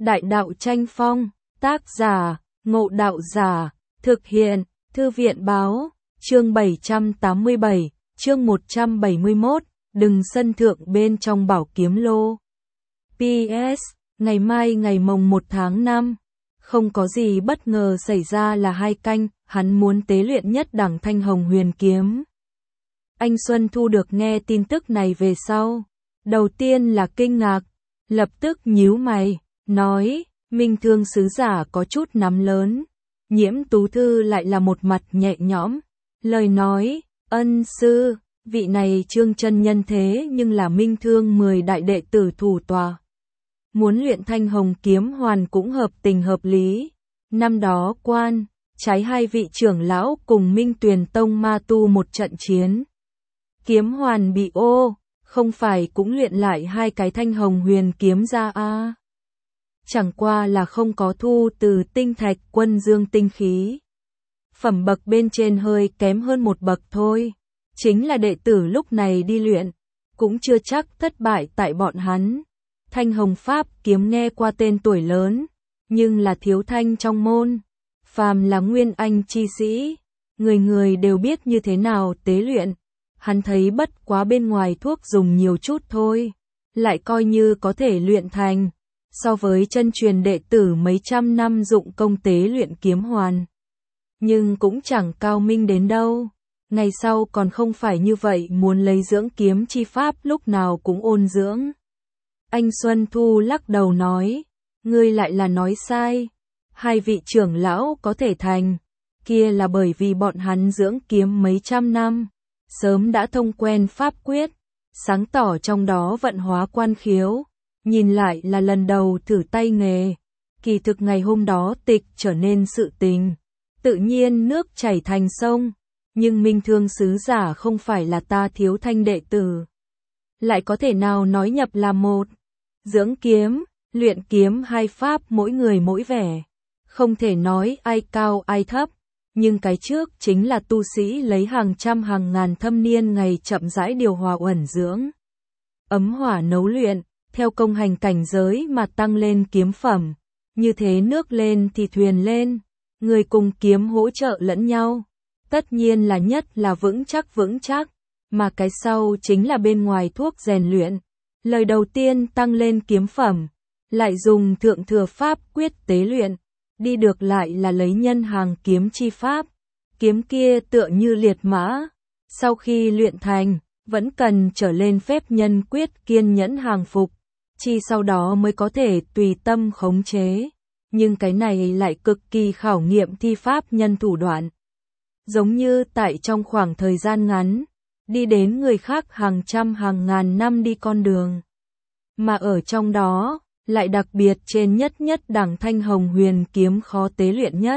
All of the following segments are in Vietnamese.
Đại đạo tranh phong, tác giả, Ngộ Đạo Giả, thực hiện, Thư viện báo, chương 787, chương 171, đừng sân thượng bên trong bảo kiếm lô. PS, ngày mai ngày mồng 1 tháng 5, không có gì bất ngờ xảy ra là 2 canh, hắn muốn tế luyện nhất đẳng Thanh Hồng Huyền Kiếm. Anh Xuân Thu được nghe tin tức này về sau, đầu tiên là kinh ngạc, lập tức nhíu mày, nói, Minh Thương sứ giả có chút nắm lớn. Nhiễm Tú Thư lại là một mặt nhẹ nhõm, lời nói, ân sư, vị này Trương chân nhân thế nhưng là Minh Thương 10 đại đệ tử thủ tòa. Muốn luyện Thanh Hồng Kiếm Hoàn cũng hợp tình hợp lý. Năm đó quan, trái 2 vị trưởng lão cùng Minh Tuyền Tông ma tu một trận chiến. Kiếm Hoàn bị ô, không phải cũng luyện lại 2 cái Thanh Hồng Huyền Kiếm ra a? Chẳng qua là không có thu từ tinh thạch quân dương tinh khí. Phẩm bậc bên trên hơi kém hơn một bậc thôi. Chính là đệ tử lúc này đi luyện, cũng chưa chắc thất bại tại bọn hắn. Thanh Hồng Pháp kiếm nghe qua tên tuổi lớn, nhưng là thiếu thanh trong môn. Phàm là nguyên anh chi sĩ, người người đều biết như thế nào tế luyện. Hắn thấy bất quá bên ngoài thuốc dùng nhiều chút thôi, lại coi như có thể luyện thành. So với chân truyền đệ tử mấy trăm năm dụng công tế luyện kiếm hoàn, nhưng cũng chẳng cao minh đến đâu. Ngày sau còn không phải như vậy, muốn lấy dưỡng kiếm chi pháp lúc nào cũng ôn dưỡng. Anh Xuân Thu lắc đầu nói, ngươi lại là nói sai. 2 vị trưởng lão có thể thành, kia là bởi vì bọn hắn dưỡng kiếm mấy trăm năm, sớm đã thông quen pháp quyết, sáng tỏ trong đó vận hóa quan khiếu. Nhìn lại là lần đầu thử tay nghề, kỳ thực ngày hôm đó tịch trở nên sự tình, tự nhiên nước chảy thành sông, nhưng Minh Thương sứ giả không phải là ta thiếu thanh đệ tử. Lại có thể nào nói nhập là một, dưỡng kiếm, luyện kiếm 2 pháp mỗi người mỗi vẻ, không thể nói ai cao ai thấp, nhưng cái trước chính là tu sĩ lấy hàng trăm hàng ngàn thâm niên ngày chậm rãi điều hòa uẩn dưỡng, ấm hỏa nấu luyện. Theo công hành cảnh giới mà tăng lên kiếm phẩm, như thế nước lên thì thuyền lên, người cùng kiếm hỗ trợ lẫn nhau, tất nhiên là nhất là vững chắc, mà cái sau chính là bên ngoài thuốc rèn luyện. Lời đầu tiên tăng lên kiếm phẩm, lại dùng thượng thừa pháp quyết tế luyện, đi được lại là lấy nhân hàng kiếm chi pháp, kiếm kia tựa như liệt mã, sau khi luyện thành, vẫn cần trở lên phép nhân quyết kiên nhẫn hàng phục. Chi sau đó mới có thể tùy tâm khống chế, nhưng cái này lại cực kỳ khảo nghiệm thi pháp nhân thủ đoạn. Giống như tại trong khoảng thời gian ngắn, đi đến người khác hàng trăm hàng ngàn năm đi con đường. Mà ở trong đó, lại đặc biệt trên nhất đẳng Thanh Hồng Huyền Kiếm khó tế luyện nhất.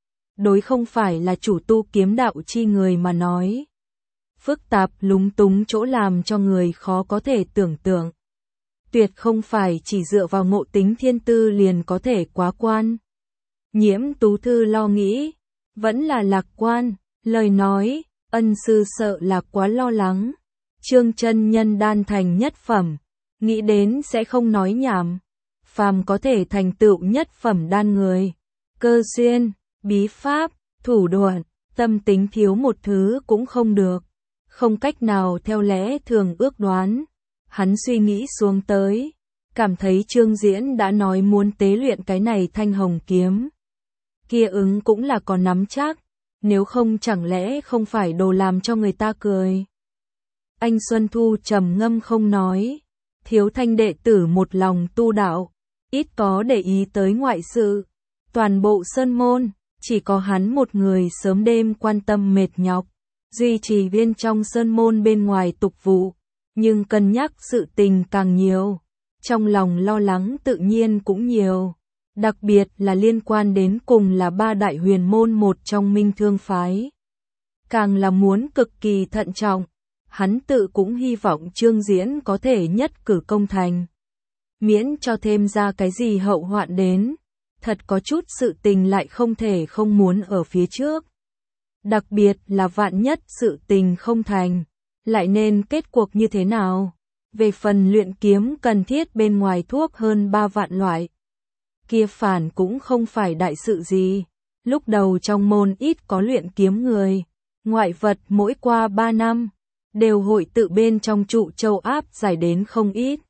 Đối không phải là chủ tu kiếm đạo chi người mà nói. Phức tạp lúng túng chỗ làm cho người khó có thể tưởng tượng. Tuyệt không phải chỉ dựa vào ngộ tính thiên tư liền có thể quá quan. Nhiễm Tú Thư lo nghĩ, vẫn là lạc quan, lời nói, ân sư sợ là quá lo lắng. Trương chân nhân đan thành nhất phẩm, nghĩ đến sẽ không nói nhảm. Phàm có thể thành tựu nhất phẩm đan người, cơ duyên, bí pháp, thủ đoạn, tâm tính thiếu một thứ cũng không được, không cách nào theo lẽ thường ước đoán. Hắn suy nghĩ xuống tới, cảm thấy Trương Diễn đã nói muốn tế luyện cái này Thanh Hồng Kiếm. Kia ứng cũng là có nắm chắc, nếu không chẳng lẽ không phải đồ làm cho người ta cười. Anh Xuân Thu trầm ngâm không nói, thiếu thanh đệ tử một lòng tu đạo, ít có để ý tới ngoại sự. Toàn bộ sơn môn, chỉ có hắn một người sớm đêm quan tâm mệt nhọc, duy trì viên trong sơn môn bên ngoài tục vụ. Nhưng cân nhắc sự tình càng nhiều, trong lòng lo lắng tự nhiên cũng nhiều, đặc biệt là liên quan đến cùng là 3 đại huyền môn một trong Minh Thương phái. Càng là muốn cực kỳ thận trọng, hắn tự cũng hy vọng Trương Diễn có thể nhất cử công thành. Miễn cho thêm ra cái gì hậu hoạn đến, thật có chút sự tình lại không thể không muốn ở phía trước. Đặc biệt là vạn nhất sự tình không thành. Lại nên kết cuộc như thế nào? Về phần luyện kiếm cần thiết bên ngoài thuốc hơn 3 vạn loại. kia phản cũng không phải đại sự gì. Lúc đầu trong môn ít có luyện kiếm người, ngoại vật mỗi qua 3 năm, đều hội tự bên trong trụ châu áp giải đến không ít.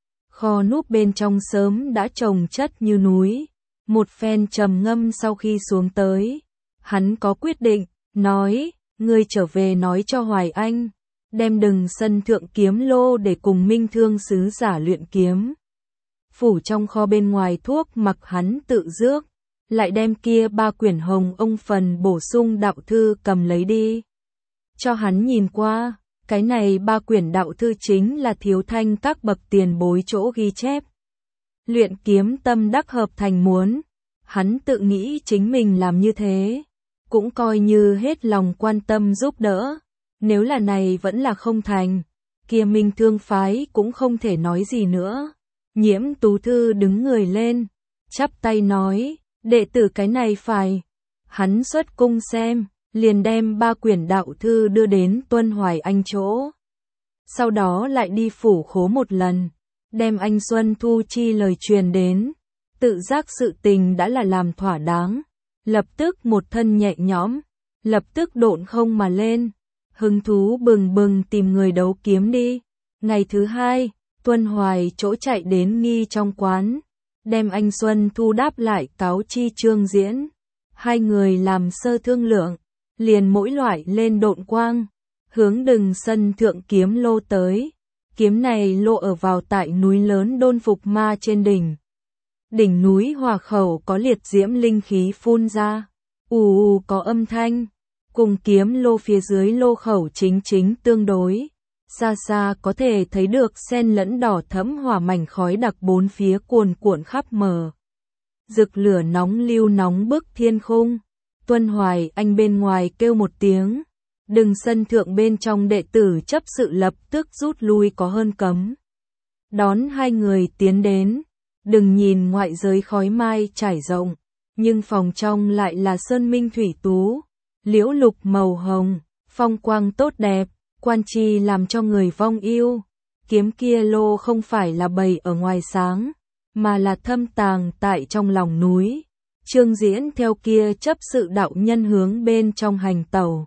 Kho núp bên trong sớm đã chồng chất như núi. Một phen trầm ngâm sau khi xuống tới, hắn có quyết định, nói, ngươi trở về nói cho Hoài Anh, đem Đừng Sân Thượng kiếm lô để cùng Minh Thương sứ giả luyện kiếm. Phủ trong kho bên ngoài thuốc mặc hắn tự rước, lại đem kia 3 quyển Hồng Ông phần bổ sung đạo thư cầm lấy đi. Cho hắn nhìn qua, cái này 3 quyển đạo thư chính là Thiếu Thanh các bậc tiền bối chỗ ghi chép. Luyện kiếm tâm đắc hợp thành muốn, hắn tự nghĩ chính mình làm như thế, cũng coi như hết lòng quan tâm giúp đỡ. Nếu là này vẫn là không thành, kia Minh Thương phái cũng không thể nói gì nữa. Nhiễm Tú Thư đứng người lên, chắp tay nói, đệ tử cái này phải. Hắn xuất cung xem, liền đem 3 quyển đạo thư đưa đến Tuân Hoài Anh chỗ. Sau đó lại đi phủ khố một lần, đem anh Xuân Thu chi lời truyền đến. Tự giác sự tình đã là làm thỏa đáng, lập tức một thân nhẹ nhõm, lập tức độn không mà lên, hứng thú bừng bừng tìm người đấu kiếm đi. Ngày thứ 2, Tuân Hoài chỗ chạy đến Nghi trong quán, đem anh Xuân Thu đáp lại cáo chi Trương Diễn. Hai người làm sơ thương lượng, liền mỗi loại lên độn quang, hướng Đừng Sân Thượng kiếm lô tới. Kiếm này lô ở vào tại núi lớn Đôn Phục Ma trên đỉnh. Đỉnh núi hỏa khẩu có liệt diễm linh khí phun ra, ù ù có âm thanh, cùng kiếm lô phía dưới lô khẩu chính tương đối. Xa xa có thể thấy được xen lẫn đỏ thẫm hỏa mảnh khói đặc bốn phía cuồn cuộn khắp mờ. Rực lửa nóng lưu nóng bức thiên khung. Tuân Hoài Anh bên ngoài kêu một tiếng, Đừng Sân Thượng bên trong đệ tử chấp sự lập tức rút lui có hơn cấm. Đón hai người tiến đến. Đừng nhìn ngoại giới khói mai trải rộng, nhưng phòng trong lại là sơn minh thủy tú, liễu lục màu hồng, phong quang tốt đẹp, quan chi làm cho người vong yêu. Kiếm kia lô không phải là bày ở ngoài sáng, mà là thâm tàng tại trong lòng núi. Trương Diễn theo kia chấp sự đạo nhân hướng bên trong hành tẩu.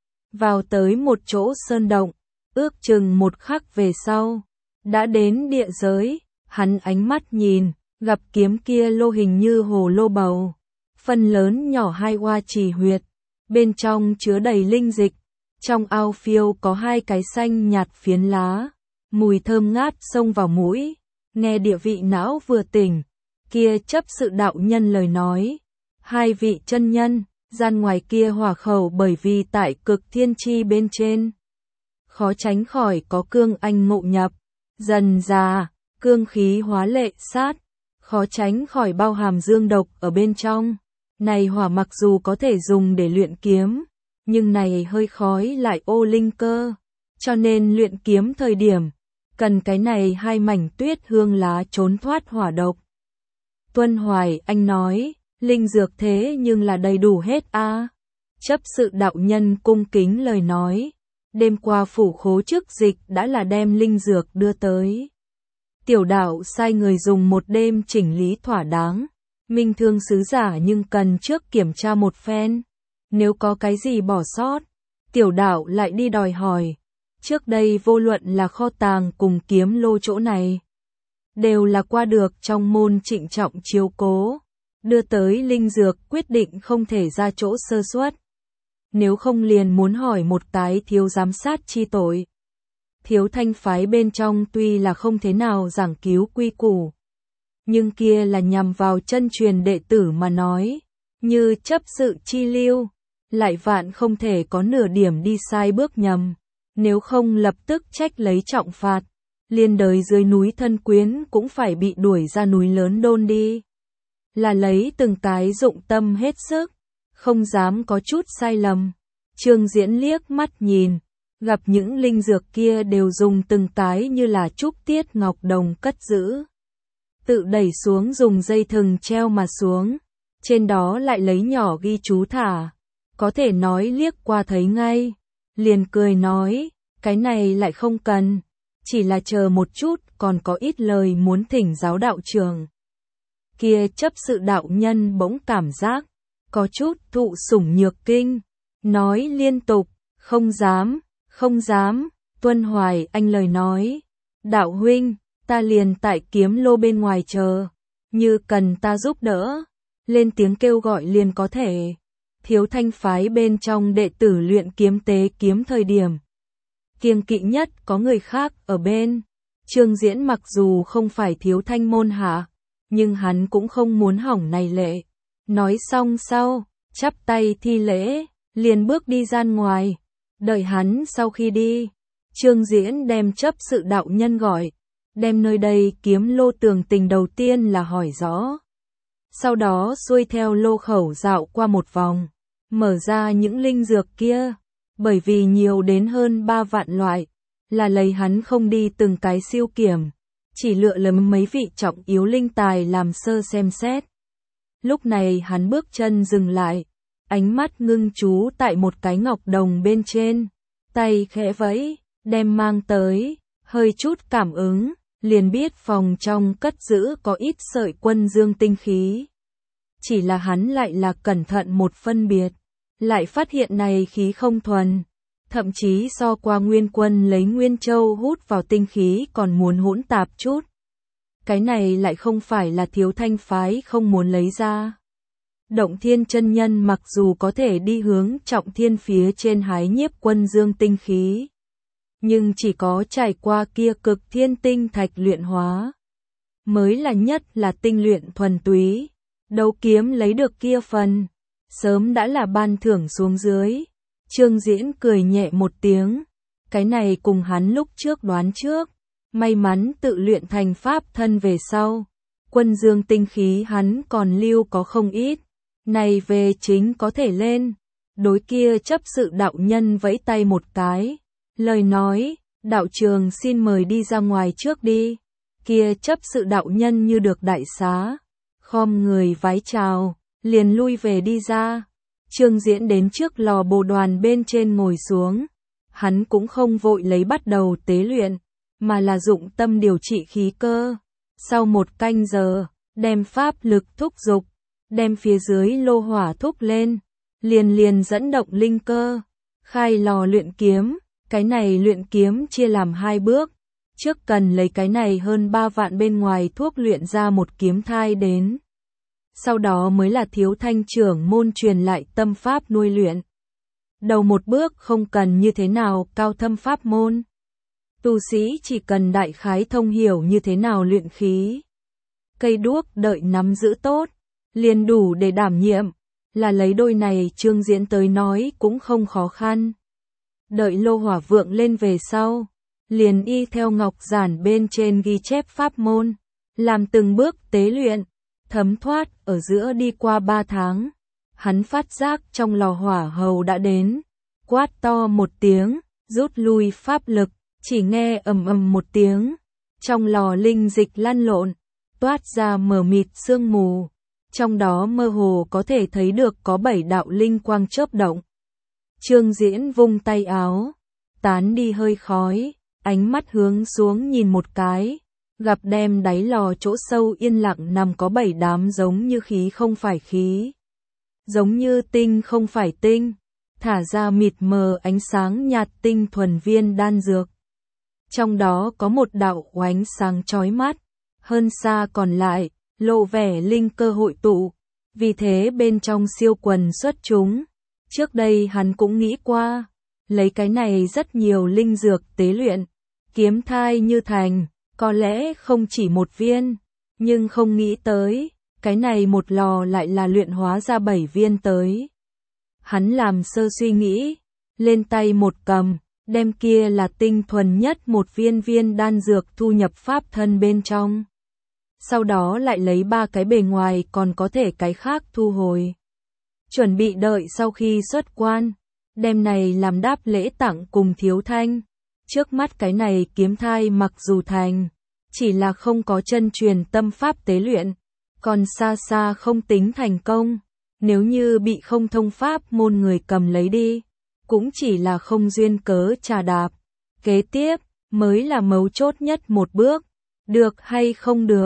Vào tới một chỗ sơn động, ước chừng một khắc về sau, đã đến địa giới. Hắn ánh mắt nhìn, gặp kiếm kia lô hình như hồ lô bầu, phần lớn nhỏ 2 hoa trì huyệt, bên trong chứa đầy linh dịch, trong ao phiêu có 2 cái xanh nhạt phiến lá, mùi thơm ngát xông vào mũi, nghe địa vị não vừa tỉnh, kia chấp sự đạo nhân lời nói, 2 vị chân nhân, gian ngoài kia hỏa khẩu bởi vì tại cực thiên chi bên trên, khó tránh khỏi có cương anh ngộ nhập, dần già cương khí hóa lệ sát, khó tránh khỏi bao hàm dương độc ở bên trong. Này hỏa mặc dù có thể dùng để luyện kiếm, nhưng này hơi khói lại ô linh cơ, cho nên luyện kiếm thời điểm, cần cái này 2 mảnh tuyết hương lá trốn thoát hỏa độc. Tuân Hoài Anh nói, linh dược thế nhưng là đầy đủ hết a. Chấp sự đạo nhân cung kính lời nói, đêm qua phủ khố trước dịch đã là đem linh dược đưa tới. Tiểu đạo sai người dùng một đêm chỉnh lý thỏa đáng, Minh Thương sứ giả nhưng cần trước kiểm tra một phen, nếu có cái gì bỏ sót, tiểu đạo lại đi đòi hỏi. Trước đây vô luận là kho tàng cùng kiếm lô chỗ này, đều là qua được trong môn trịnh trọng chiếu cố, đưa tới linh dược quyết định không thể ra chỗ sơ suất. Nếu không liền muốn hỏi một cái thiếu giám sát chi tội. Thiếu Thanh phái bên trong tuy là không thế nào giảng cứu quy củ, nhưng kia là nhằm vào chân truyền đệ tử mà nói, như chấp sự chi lưu, lại vạn không thể có nửa điểm đi sai bước nhầm, nếu không lập tức trách lấy trọng phạt, liên đới dưới núi thân quyến cũng phải bị đuổi ra núi lớn Đôn đi. Là lấy từng cái dụng tâm hết sức, không dám có chút sai lầm. Trương Diễn liếc mắt nhìn, gặp những linh dược kia đều dùng từng cái như là trúc tiết ngọc đồng cất giữ. Tự đẩy xuống dùng dây thừng treo mà xuống, trên đó lại lấy nhỏ ghi chú thả, có thể nói liếc qua thấy ngay, liền cười nói, cái này lại không cần, chỉ là chờ một chút còn có ít lời muốn thỉnh giáo đạo trưởng. Kia chấp sự đạo nhân bỗng cảm giác có chút thụ sủng nhược kinh, nói liên tục, không dám, không dám, tuân hoài anh lời nói. Đạo huynh, ta liền tại kiếm lô bên ngoài chờ, như cần ta giúp đỡ, lên tiếng kêu gọi liền có thể. Thiếu Thanh phái bên trong đệ tử luyện kiếm tế kiếm thời điểm kiêng kỵ nhất có người khác ở bên. Trương Diễn mặc dù không phải Thiếu Thanh môn hạ, nhưng hắn cũng không muốn hỏng này lệ. Nói xong sau, chắp tay thi lễ, liền bước đi ra ngoài. Đợi hắn sau khi đi, Trương Diễn đem chấp sự đạo nhân gọi, đem nơi đây kiếm lô tường tình đầu tiên là hỏi rõ. Sau đó xuôi theo lô khẩu dạo qua một vòng, mở ra những linh dược kia, bởi vì nhiều đến hơn 3 vạn loại, là lấy hắn không đi từng cái siêu kiểm, chỉ lựa lấm mấy vị trọng yếu linh tài làm sơ xem xét. Lúc này hắn bước chân dừng lại, ánh mắt ngưng chú tại một cái ngọc đồng bên trên, tay khẽ vẫy, đem mang tới, hơi chút cảm ứng, liền biết phòng trong cất giữ có ít sợi quân dương tinh khí. Chỉ là hắn lại là cẩn thận một phân biệt, lại phát hiện này khí không thuần, thậm chí so qua Nguyên Quân lấy Nguyên Châu hút vào tinh khí còn muốn hỗn tạp chút. Cái này lại không phải là Thiếu Thanh phái không muốn lấy ra. Động Thiên chân nhân mặc dù có thể đi hướng Trọng Thiên phía trên hái nhiếp quân dương tinh khí, nhưng chỉ có trải qua kia cực thiên tinh thạch luyện hóa, mới là nhất là tinh luyện thuần túy. Đấu kiếm lấy được kia phần, sớm đã là ban thưởng xuống dưới. Trương Diễn cười nhẹ một tiếng, cái này cùng hắn lúc trước đoán trước, may mắn tự luyện thành pháp thân về sau, quân dương tinh khí hắn còn lưu có không ít, này về chính có thể lên. Đối kia chấp sự đạo nhân vẫy tay một cái, lời nói, đạo trường xin mời đi ra ngoài trước đi. Kia chấp sự đạo nhân như được đại xá, khom người vái chào, liền lui về đi ra. Trương Diễn đến trước lò bồ đoàn bên trên ngồi xuống, hắn cũng không vội lấy bắt đầu tế luyện, mà là dụng tâm điều trị khí cơ. Sau một canh giờ, đem pháp lực thúc dục, đem phía dưới lô hỏa thúc lên, liền dẫn động linh cơ, khai lò luyện kiếm. Cái này luyện kiếm chia làm 2 bước, trước cần lấy cái này hơn 3 vạn bên ngoài thuốc luyện ra một kiếm thai đến. Sau đó mới là Thiếu Thanh trưởng môn truyền lại tâm pháp nuôi luyện. Đầu một bước không cần như thế nào cao thâm pháp môn. Tu sĩ chỉ cần đại khái thông hiểu như thế nào luyện khí. Cây đuốc đợi nắm giữ tốt, liền đủ để đảm nhiệm, là lấy đôi này Trương Diễn tới nói cũng không khó khăn. Đợi lô hỏa vượng lên về sau, liền y theo ngọc giản bên trên ghi chép pháp môn, làm từng bước tế luyện, thấm thoát ở giữa đi qua 3 tháng. Hắn phát giác trong lò hỏa hầu đã đến, quát to một tiếng, rút lui pháp lực, chỉ nghe ầm ầm một tiếng, trong lò linh dịch lăn lộn, toát ra mờ mịt sương mù, trong đó mơ hồ có thể thấy được có 7 đạo linh quang chớp động. Trương Diễn vung tay áo, tán đi hơi khói, ánh mắt hướng xuống nhìn một cái, gặp đem đáy lò chỗ sâu yên lặng nằm có 7 đám giống như khí không phải khí, giống như tinh không phải tinh, thả ra mịt mờ ánh sáng nhạt tinh thuần viên đan dược. Trong đó có một đạo ánh sáng chói mắt, hơn xa còn lại, lộ vẻ linh cơ hội tụ, vì thế bên trong siêu quần xuất chúng. Trước đây hắn cũng nghĩ qua, lấy cái này rất nhiều linh dược tế luyện, kiếm thai như thành, có lẽ không chỉ một viên, nhưng không nghĩ tới, cái này một lò lại là luyện hóa ra 7 viên tới. Hắn làm sơ suy nghĩ, lên tay một cầm, đem kia là tinh thuần nhất một viên đan dược thu nhập pháp thân bên trong. Sau đó lại lấy 3 cái bề ngoài còn có thể cái khác thu hồi. Chuẩn bị đợi sau khi xuất quan, đem này làm đáp lễ tặng cùng Thiếu Thanh. Trước mắt cái này kiếm thai mặc dù thành, chỉ là không có chân truyền tâm pháp tế luyện, còn xa xa không tính thành công. Nếu như bị không thông pháp môn người cầm lấy đi, cũng chỉ là không duyên cớ trà đạp. Kế tiếp, mới là mấu chốt nhất một bước, được hay không được,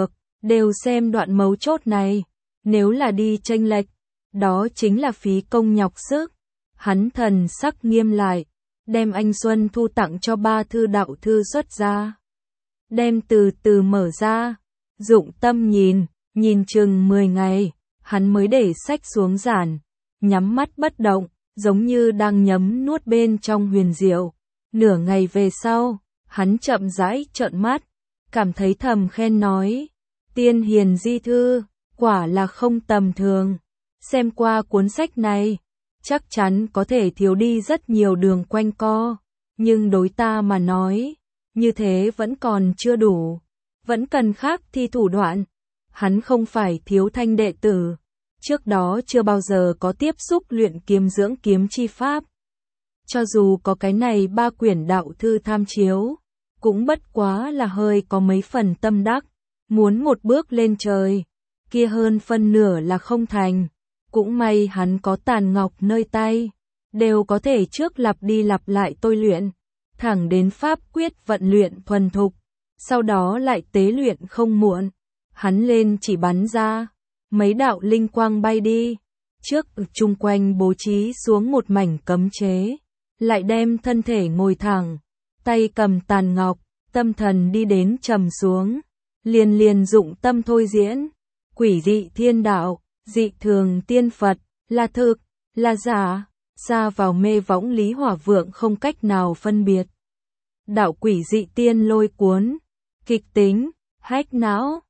đều xem đoạn mấu chốt này, nếu là đi chênh lệch, đó chính là phí công nhọc sức. Hắn thần sắc nghiêm lại, đem anh Xuân Thu tặng cho 3 thư đạo thư xuất ra. Đem từ từ mở ra, dụng tâm nhìn chừng 10 ngày, hắn mới để sách xuống giản, nhắm mắt bất động, giống như đang nhấm nuốt bên trong huyền diệu. Nửa ngày về sau, hắn chậm rãi trợn mắt, cảm thấy thầm khen nói, tiên hiền di thư, quả là không tầm thường. Xem qua cuốn sách này, chắc chắn có thể thiếu đi rất nhiều đường quanh co, nhưng đối ta mà nói, như thế vẫn còn chưa đủ, vẫn cần khác thi thủ đoạn. Hắn không phải thiếu thanh đệ tử, trước đó chưa bao giờ có tiếp xúc luyện kiếm dưỡng kiếm chi pháp. Cho dù có cái này 3 quyển đạo thư tham chiếu, cũng bất quá là hơi có mấy phần tâm đắc, muốn một bước lên trời, kia hơn phân nửa là không thành. Cũng may hắn có tàn ngọc nơi tay, đều có thể trước lặp đi lặp lại tôi luyện, thẳng đến pháp quyết vận luyện thuần thục, sau đó lại tế luyện không muộn. Hắn lên chỉ bắn ra, mấy đạo linh quang bay đi, trước chung quanh bố trí xuống một mảnh cấm chế, lại đem thân thể ngồi thẳng, tay cầm tàn ngọc, tâm thần đi đến trầm xuống, liền dụng tâm thôi diễn, quỷ dị thiên đạo, dị thường tiên Phật, là thực, là giả, xa vào mê võng Lý Hỏa Vượng không cách nào phân biệt. Đạo quỷ dị tiên lôi cuốn, kịch tính, hách não,